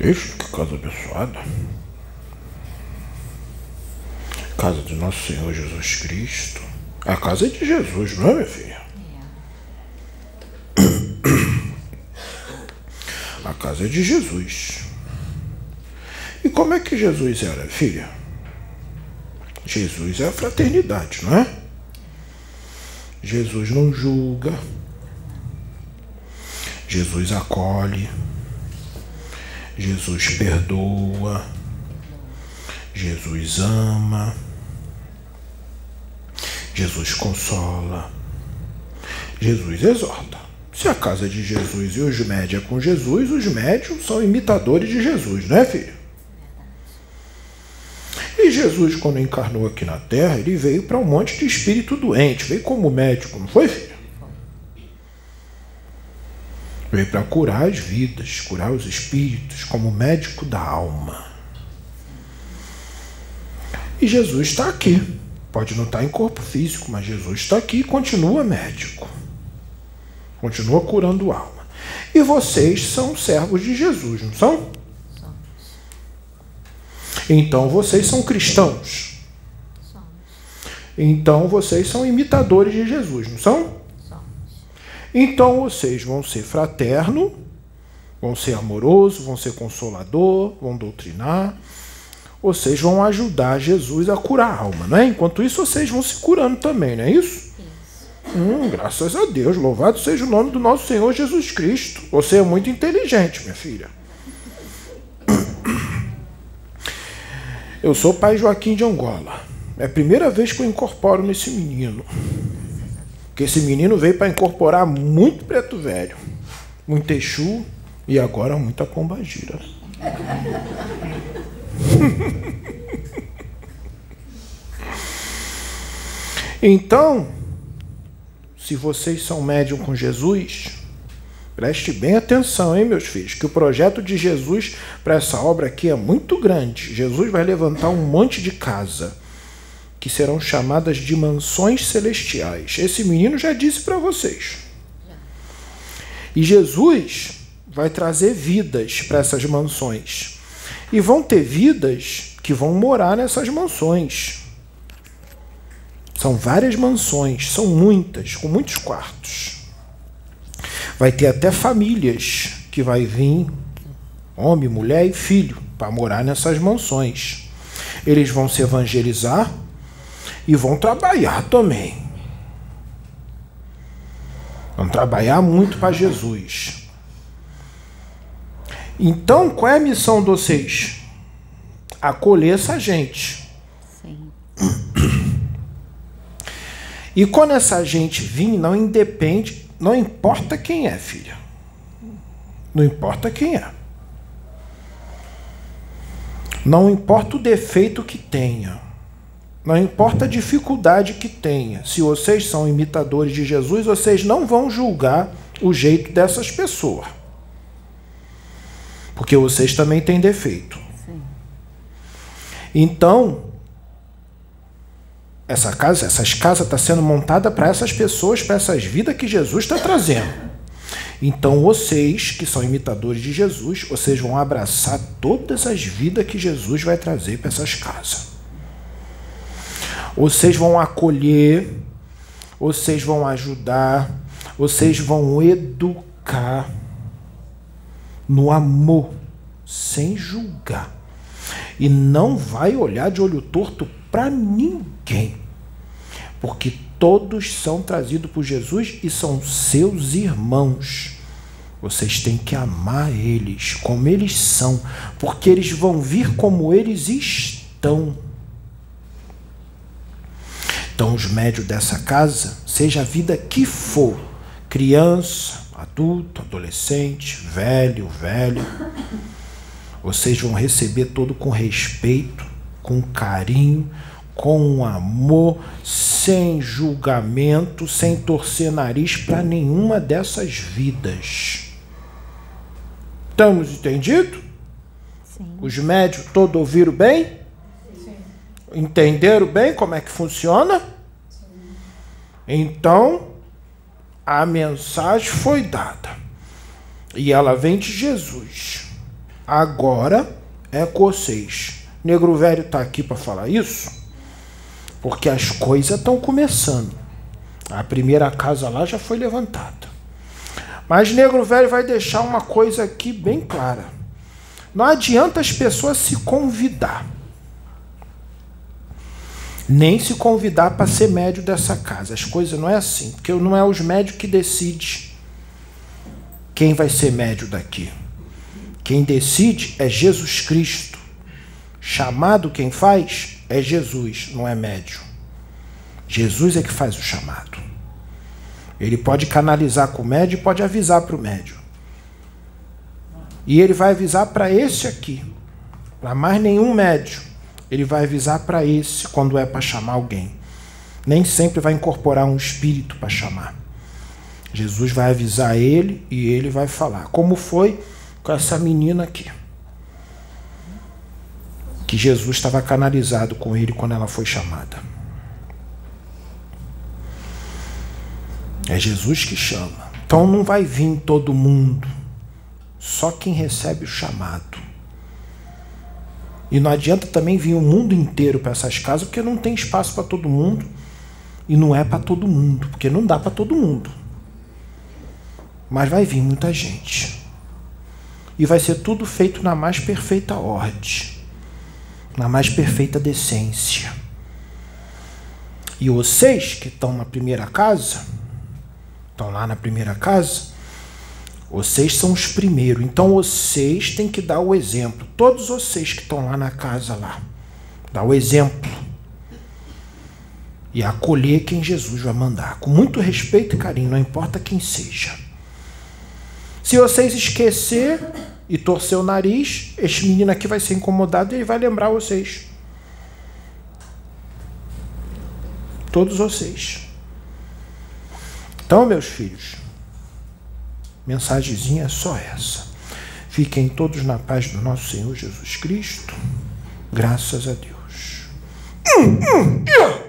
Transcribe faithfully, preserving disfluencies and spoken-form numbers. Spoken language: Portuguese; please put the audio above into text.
Ixi, que casa abençoada. Casa de nosso Senhor Jesus Cristo. A casa é de Jesus, não é, minha filha? A casa é de Jesus. E como é que Jesus era, filha? Jesus é a fraternidade, não é? Jesus não julga. Jesus acolhe. Jesus perdoa. Jesus ama. Jesus consola. Jesus exorta. Se a casa é de Jesus e os médios é com Jesus, os médios são imitadores de Jesus, não é, filho? E Jesus, quando encarnou aqui na Terra, ele veio para um monte de espírito doente. Veio como médico, não foi, filho? Veio para curar as vidas, curar os espíritos, como médico da alma. E Jesus está aqui. Pode não estar em corpo físico, mas Jesus está aqui e continua médico. Continua curando alma. E vocês são servos de Jesus, não são? Então vocês são cristãos. Então vocês são imitadores de Jesus, não são? Então vocês vão ser fraterno, vão ser amoroso, vão ser consolador, vão doutrinar. Vocês vão ajudar Jesus a curar a alma, não é? Enquanto isso, vocês vão se curando também, não é isso? Isso. Hum, graças a Deus, louvado seja o nome do nosso Senhor Jesus Cristo. Você é muito inteligente, minha filha. Eu sou o pai Joaquim de Angola. É a primeira vez que eu incorporo nesse menino. Porque esse menino veio para incorporar muito preto velho, muito Exu e agora muita pombagira. Então, se vocês são médium com Jesus, preste bem atenção, hein, meus filhos, que o projeto de Jesus para essa obra aqui é muito grande. Jesus vai levantar um monte de casa, que serão chamadas de mansões celestiais. Esse menino já disse para vocês. E Jesus vai trazer vidas para essas mansões. E vão ter vidas que vão morar nessas mansões. São várias mansões, são muitas, com muitos quartos. Vai ter até famílias que vai vir, homem, mulher e filho, para morar nessas mansões. Eles vão se evangelizar e vão trabalhar também. Vão trabalhar muito para Jesus. Então, qual é a missão de vocês? Acolher essa gente. Sim. E quando essa gente vir, não independe, não importa quem é, filha. Não importa quem é. Não importa o defeito que tenha. Não importa a dificuldade que tenha. Se vocês são imitadores de Jesus, vocês não vão julgar o jeito dessas pessoas. Porque vocês também têm defeito. Sim. Então, essa casa, essas casas estão sendo montadas para essas pessoas, para essas vidas que Jesus está trazendo. Então, vocês, que são imitadores de Jesus, vocês vão abraçar todas as vidas que Jesus vai trazer para essas casas. Vocês vão acolher, vocês vão ajudar, vocês vão educar no amor, sem julgar. E não vai olhar de olho torto para ninguém. Porque todos são trazidos por Jesus e são seus irmãos. Vocês têm que amar eles como eles são, porque eles vão vir como eles estão. Então, os médios dessa casa, seja a vida que for, criança, adulto, adolescente, velho, velho, vocês vão receber todo com respeito, com carinho, com amor, sem julgamento, sem torcer nariz para nenhuma dessas vidas. Estamos entendidos? Sim. Os médios todos ouviram bem? Sim. Entenderam bem como é que funciona? Sim. Então, a mensagem foi dada. E ela vem de Jesus. Agora é com vocês. Negro Velho está aqui para falar isso, porque as coisas estão começando. A primeira casa lá já foi levantada. Mas Negro Velho vai deixar uma coisa aqui bem clara. Não adianta as pessoas se convidar. Nem se convidar para ser médio dessa casa. As coisas não é assim. Porque não é os médios que decidem quem vai ser médio daqui. Quem decide é Jesus Cristo. Chamado quem faz é Jesus, não é médio. Jesus é que faz o chamado. Ele pode canalizar com o médio e pode avisar para o médio. E ele vai avisar para esse aqui. Para mais nenhum médio. Ele vai avisar para esse quando é para chamar alguém. Nem sempre vai incorporar um espírito para chamar. Jesus vai avisar ele e ele vai falar. Como foi com essa menina aqui. Que Jesus estava canalizado com ele quando ela foi chamada. É Jesus que chama. Então não vai vir todo mundo. Só quem recebe o chamado. E não adianta também vir o mundo inteiro para essas casas, porque não tem espaço para todo mundo. E não é para todo mundo, porque não dá para todo mundo. Mas vai vir muita gente. E vai ser tudo feito na mais perfeita ordem. Na mais perfeita decência. E vocês que estão na primeira casa, estão lá na primeira casa, vocês são os primeiros. Então vocês têm que dar o exemplo. Todos vocês que estão lá na casa lá. Dá o exemplo. E acolher quem Jesus vai mandar. Com muito respeito e carinho, não importa quem seja. Se vocês esquecer e torcer o nariz, este menino aqui vai ser incomodado e ele vai lembrar vocês. Todos vocês. Então, meus filhos, mensagenzinha é só essa. Fiquem todos na paz do nosso Senhor Jesus Cristo. Graças a Deus. Hum, hum, yeah.